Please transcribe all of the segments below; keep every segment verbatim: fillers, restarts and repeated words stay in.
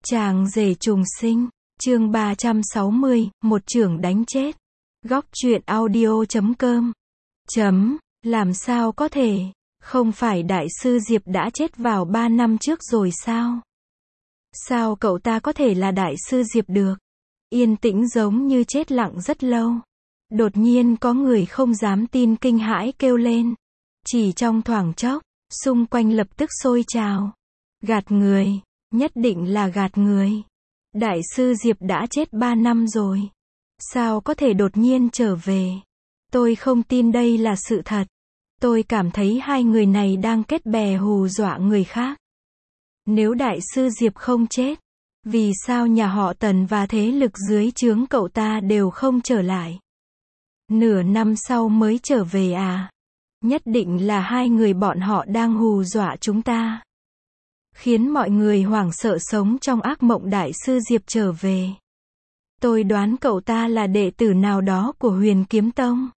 Chàng rể trùng sinh, chương ba trăm sáu mươi, một chưởng đánh chết. Góc truyện audio chấm com. Chấm, làm sao có thể, không phải đại sư Diệp đã chết vào ba năm trước rồi sao? Sao cậu ta có thể là đại sư Diệp được? Yên tĩnh giống như chết lặng rất lâu. Đột nhiên có người không dám tin kinh hãi kêu lên. Chỉ trong thoáng chốc, xung quanh lập tức sôi trào. Gạt người, nhất định là gạt người. Đại sư Diệp đã chết ba năm rồi. Sao có thể đột nhiên trở về? Tôi không tin đây là sự thật. Tôi cảm thấy hai người này đang kết bè hù dọa người khác. Nếu đại sư Diệp không chết, vì sao nhà họ Tần và thế lực dưới trướng cậu ta đều không trở lại? Nửa năm sau mới trở về à? Nhất định là hai người bọn họ đang hù dọa chúng ta. Khiến mọi người hoảng sợ sống trong ác mộng đại sư Diệp trở về. Tôi đoán cậu ta là đệ tử nào đó của Huyền Kiếm Tông.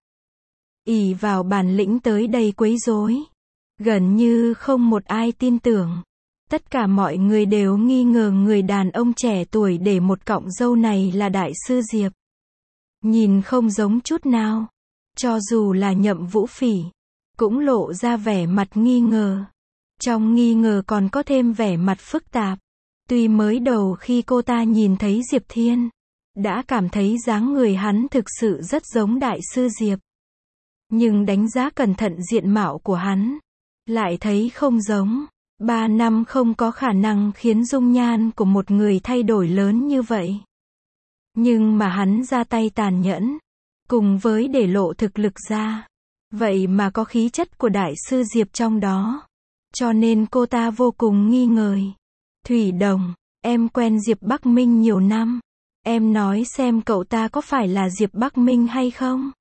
Ỷ vào bản lĩnh tới đây quấy rối. Gần như không một ai tin tưởng. Tất cả mọi người đều nghi ngờ người đàn ông trẻ tuổi để một cọng râu này là đại sư Diệp. Nhìn không giống chút nào. Cho dù là Nhậm Vũ Phỉ, cũng lộ ra vẻ mặt nghi ngờ. Trong nghi ngờ còn có thêm vẻ mặt phức tạp. Tuy mới đầu khi cô ta nhìn thấy Diệp Thiên, đã cảm thấy dáng người hắn thực sự rất giống đại sư Diệp. Nhưng đánh giá cẩn thận diện mạo của hắn, lại thấy không giống. Ba năm không có khả năng khiến dung nhan của một người thay đổi lớn như vậy. Nhưng mà hắn ra tay tàn nhẫn, cùng với để lộ thực lực ra. Vậy mà có khí chất của đại sư Diệp trong đó. Cho nên cô ta vô cùng nghi ngờ. Thủy Đồng, em quen Diệp Bắc Minh nhiều năm. Em nói xem cậu ta có phải là Diệp Bắc Minh hay không?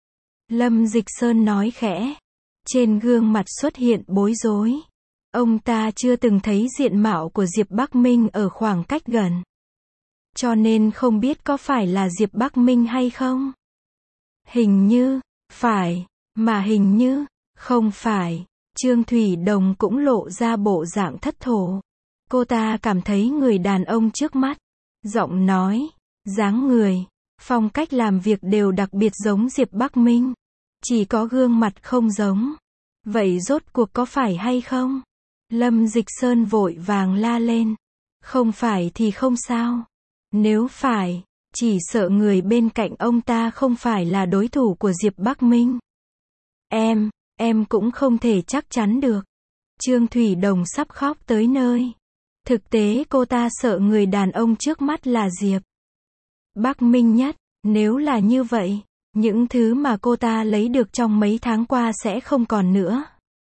Lâm Dịch Sơn nói khẽ. Trên gương mặt xuất hiện bối rối. Ông ta chưa từng thấy diện mạo của Diệp Bắc Minh ở khoảng cách gần. Cho nên không biết có phải là Diệp Bắc Minh hay không? Hình như, phải, mà hình như, không phải. Trương Thủy Đồng cũng lộ ra bộ dạng thất thố. Cô ta cảm thấy người đàn ông trước mắt, giọng nói, dáng người, phong cách làm việc đều đặc biệt giống Diệp Bắc Minh. Chỉ có gương mặt không giống. Vậy rốt cuộc có phải hay không? Lâm Dịch Sơn vội vàng la lên. Không phải thì không sao. Nếu phải, chỉ sợ người bên cạnh ông ta không phải là đối thủ của Diệp Bắc Minh. Em, em cũng không thể chắc chắn được. Trương Thủy Đồng sắp khóc tới nơi. Thực tế cô ta sợ người đàn ông trước mắt là Diệp Bắc Minh nhất. Nếu là như vậy, những thứ mà cô ta lấy được trong mấy tháng qua sẽ không còn nữa.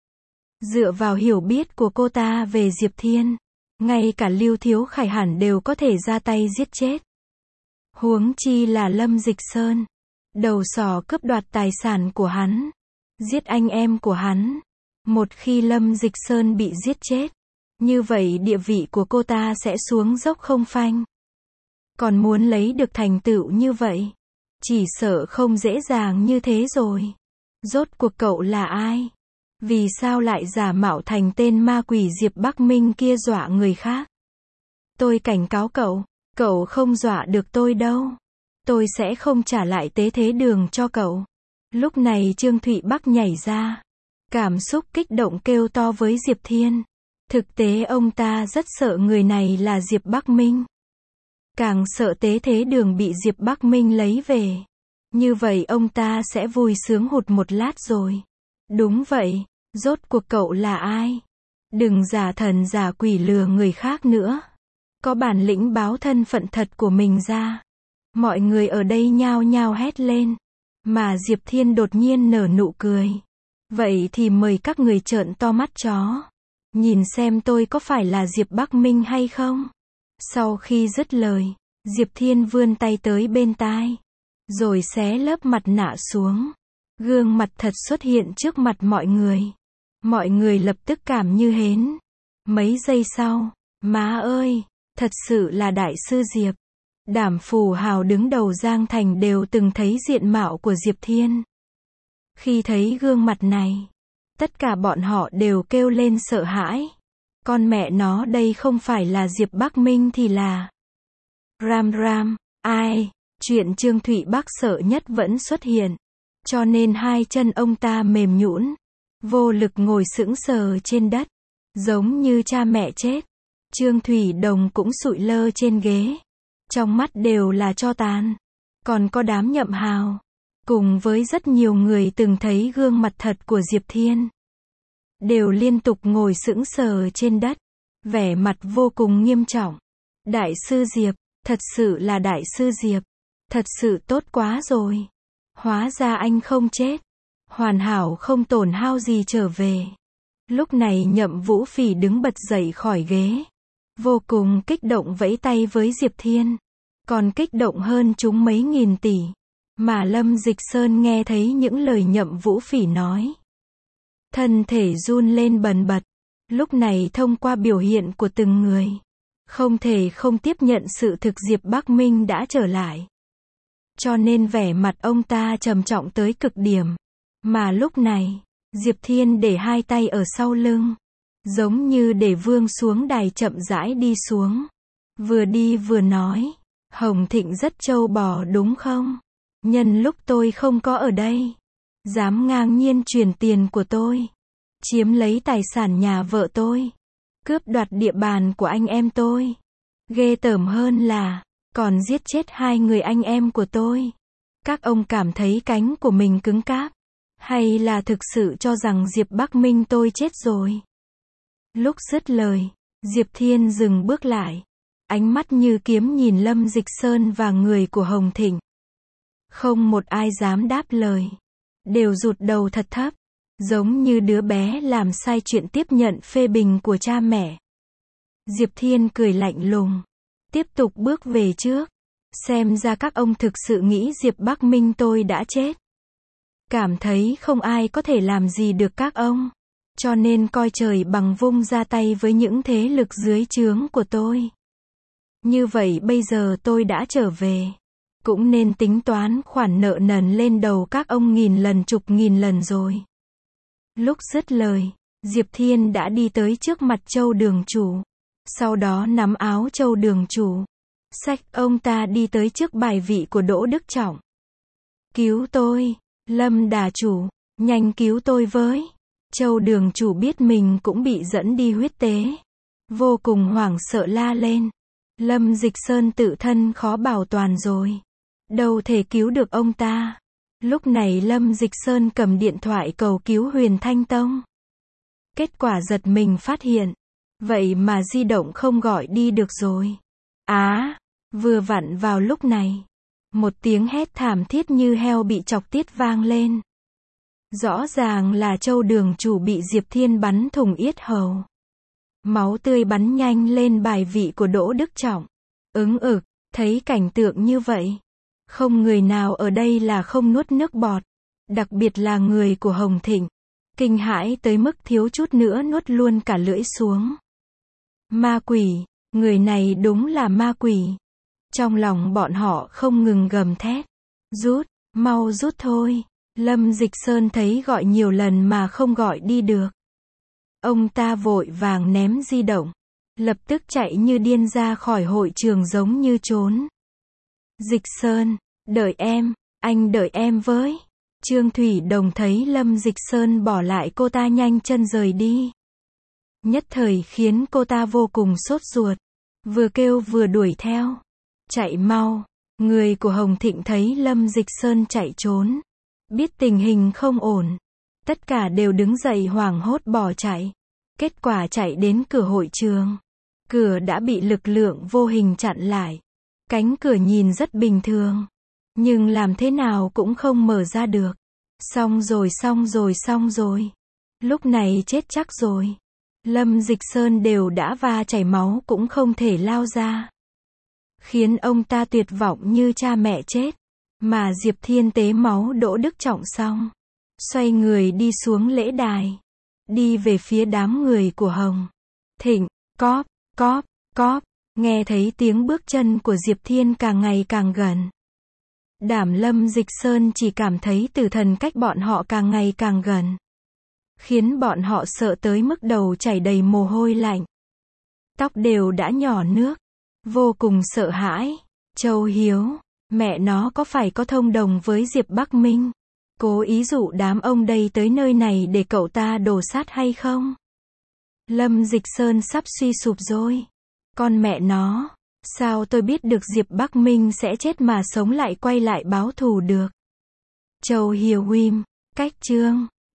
Dựa vào hiểu biết của cô ta về Diệp Thiên, ngay cả Lưu Thiếu Khải hẳn đều có thể ra tay giết chết. Huống chi là Lâm Dịch Sơn, đầu sỏ cướp đoạt tài sản của hắn, giết anh em của hắn. Một khi Lâm Dịch Sơn bị giết chết, như vậy địa vị của cô ta sẽ xuống dốc không phanh. Còn muốn lấy được thành tựu như vậy, chỉ sợ không dễ dàng như thế rồi. Rốt cuộc cậu là ai? Vì sao lại giả mạo thành tên ma quỷ Diệp Bắc Minh kia dọa người khác? Tôi cảnh cáo cậu, cậu không dọa được tôi đâu. Tôi sẽ không trả lại tế thế đường cho cậu. Lúc này Trương Thụy Bắc nhảy ra. Cảm xúc kích động kêu to với Diệp Thiên. Thực tế ông ta rất sợ người này là Diệp Bắc Minh. Càng sợ tế thế đường bị Diệp Bắc Minh lấy về. Như vậy ông ta sẽ vui sướng hụt một lát rồi. Đúng vậy, rốt cuộc cậu là ai? Đừng giả thần giả quỷ lừa người khác nữa. Có bản lĩnh báo thân phận thật của mình ra. Mọi người ở đây nhao nhao hét lên. Mà Diệp Thiên đột nhiên nở nụ cười. Vậy thì mời các người trợn to mắt chó. Nhìn xem tôi có phải là Diệp Bắc Minh hay không? Sau khi dứt lời, Diệp Thiên vươn tay tới bên tai. Rồi xé lớp mặt nạ xuống. Gương mặt thật xuất hiện trước mặt mọi người. Mọi người lập tức cảm như hến. Mấy giây sau, má ơi, thật sự là đại sư Diệp. Đảm Phù Hào đứng đầu Giang Thành đều từng thấy diện mạo của Diệp Thiên. Khi thấy gương mặt này, tất cả bọn họ đều kêu lên sợ hãi. Con mẹ nó đây không phải là Diệp Bắc Minh thì là Ram Ram. Ai? Chuyện Trương Thụy Bắc sợ nhất vẫn xuất hiện. Cho nên hai chân ông ta mềm nhũn, vô lực ngồi sững sờ trên đất, giống như cha mẹ chết. Trương Thủy Đồng cũng sụi lơ trên ghế, trong mắt đều là tro tàn. Còn có đám Nhậm Hào, cùng với rất nhiều người từng thấy gương mặt thật của Diệp Thiên, đều liên tục ngồi sững sờ trên đất, vẻ mặt vô cùng nghiêm trọng. Đại sư Diệp, thật sự là Đại sư Diệp, thật sự tốt quá rồi. Hóa ra anh không chết, hoàn hảo không tổn hao gì trở về. Lúc này Nhậm Vũ Phỉ đứng bật dậy khỏi ghế, vô cùng kích động vẫy tay với Diệp Thiên, còn kích động hơn chúng mấy nghìn tỷ. Mà Lâm Dịch Sơn nghe thấy những lời Nhậm Vũ Phỉ nói, thân thể run lên bần bật. Lúc này thông qua biểu hiện của từng người, không thể không tiếp nhận sự thực Diệp Bắc Minh đã trở lại. Cho nên vẻ mặt ông ta trầm trọng tới cực điểm. Mà lúc này, Diệp Thiên để hai tay ở sau lưng, giống như để vương xuống đài chậm rãi đi xuống. Vừa đi vừa nói, Hồng Thịnh rất trâu bò đúng không? Nhân lúc tôi không có ở đây, dám ngang nhiên chuyển tiền của tôi, chiếm lấy tài sản nhà vợ tôi, cướp đoạt địa bàn của anh em tôi. Ghê tởm hơn là, còn giết chết hai người anh em của tôi. Các ông cảm thấy cánh của mình cứng cáp, hay là thực sự cho rằng Diệp Bắc Minh tôi chết rồi? Lúc dứt lời, Diệp Thiên dừng bước lại, ánh mắt như kiếm nhìn Lâm Dịch Sơn và người của Hồng Thịnh. Không một ai dám đáp lời, đều rụt đầu thật thấp, giống như đứa bé làm sai chuyện tiếp nhận phê bình của cha mẹ. Diệp Thiên cười lạnh lùng, tiếp tục bước về trước. Xem ra các ông thực sự nghĩ Diệp Bắc Minh tôi đã chết, cảm thấy không ai có thể làm gì được các ông, cho nên coi trời bằng vung ra tay với những thế lực dưới trướng của tôi. Như vậy bây giờ tôi đã trở về, cũng nên tính toán khoản nợ nần lên đầu các ông nghìn lần chục nghìn lần rồi. Lúc dứt lời, Diệp Thiên đã đi tới trước mặt Châu Đường Chủ, sau đó nắm áo Châu Đường Chủ, xách ông ta đi tới trước bài vị của Đỗ Đức Trọng. Cứu tôi, Lâm Đà Chủ, nhanh cứu tôi với. Châu Đường Chủ biết mình cũng bị dẫn đi huyết tế, vô cùng hoảng sợ la lên. Lâm Dịch Sơn tự thân khó bảo toàn rồi, đâu thể cứu được ông ta. Lúc này Lâm Dịch Sơn cầm điện thoại cầu cứu Huyền Thanh Tông. Kết quả giật mình phát hiện, vậy mà di động không gọi đi được rồi. Á, à, vừa vặn vào lúc này, một tiếng hét thảm thiết như heo bị chọc tiết vang lên. Rõ ràng là Châu Đường Chủ bị Diệp Thiên bắn thủng yết hầu. Máu tươi bắn nhanh lên bài vị của Đỗ Đức Trọng. Ứng ực, thấy cảnh tượng như vậy, không người nào ở đây là không nuốt nước bọt, đặc biệt là người của Hồng Thịnh, kinh hãi tới mức thiếu chút nữa nuốt luôn cả lưỡi xuống. Ma quỷ, người này đúng là ma quỷ. Trong lòng bọn họ không ngừng gầm thét, rút, mau rút thôi. Lâm Dịch Sơn thấy gọi nhiều lần mà không gọi đi được. Ông ta vội vàng ném di động, lập tức chạy như điên ra khỏi hội trường giống như trốn. Dịch Sơn, đợi em, anh đợi em với. Trương Thủy Đồng thấy Lâm Dịch Sơn bỏ lại cô ta nhanh chân rời đi, nhất thời khiến cô ta vô cùng sốt ruột, vừa kêu vừa đuổi theo. Chạy mau. Người của Hồng Thịnh thấy Lâm Dịch Sơn chạy trốn, biết tình hình không ổn, tất cả đều đứng dậy hoảng hốt bỏ chạy. Kết quả chạy đến cửa hội trường, cửa đã bị lực lượng vô hình chặn lại. Cánh cửa nhìn rất bình thường, nhưng làm thế nào cũng không mở ra được. Xong rồi xong rồi xong rồi. Lúc này chết chắc rồi. Lâm Dịch Sơn đều đã va chảy máu cũng không thể lao ra, khiến ông ta tuyệt vọng như cha mẹ chết. Mà Diệp Thiên tế máu Đỗ Đức Trọng xong, xoay người đi xuống lễ đài, đi về phía đám người của Hồng Thịnh. Cóp, cóp, cóp, nghe thấy tiếng bước chân của Diệp Thiên càng ngày càng gần. Đảm Lâm Dịch Sơn chỉ cảm thấy tử thần cách bọn họ càng ngày càng gần, khiến bọn họ sợ tới mức đầu chảy đầy mồ hôi lạnh. Tóc đều đã nhỏ nước. Vô cùng sợ hãi. Châu Hiếu, mẹ nó có phải có thông đồng với Diệp Bắc Minh? Cố ý dụ đám ông đây tới nơi này để cậu ta đổ sát hay không? Lâm Dịch Sơn sắp suy sụp rồi. Con mẹ nó, sao tôi biết được Diệp Bắc Minh sẽ chết mà sống lại quay lại báo thù được? Châu Hiếu Wim, cách chương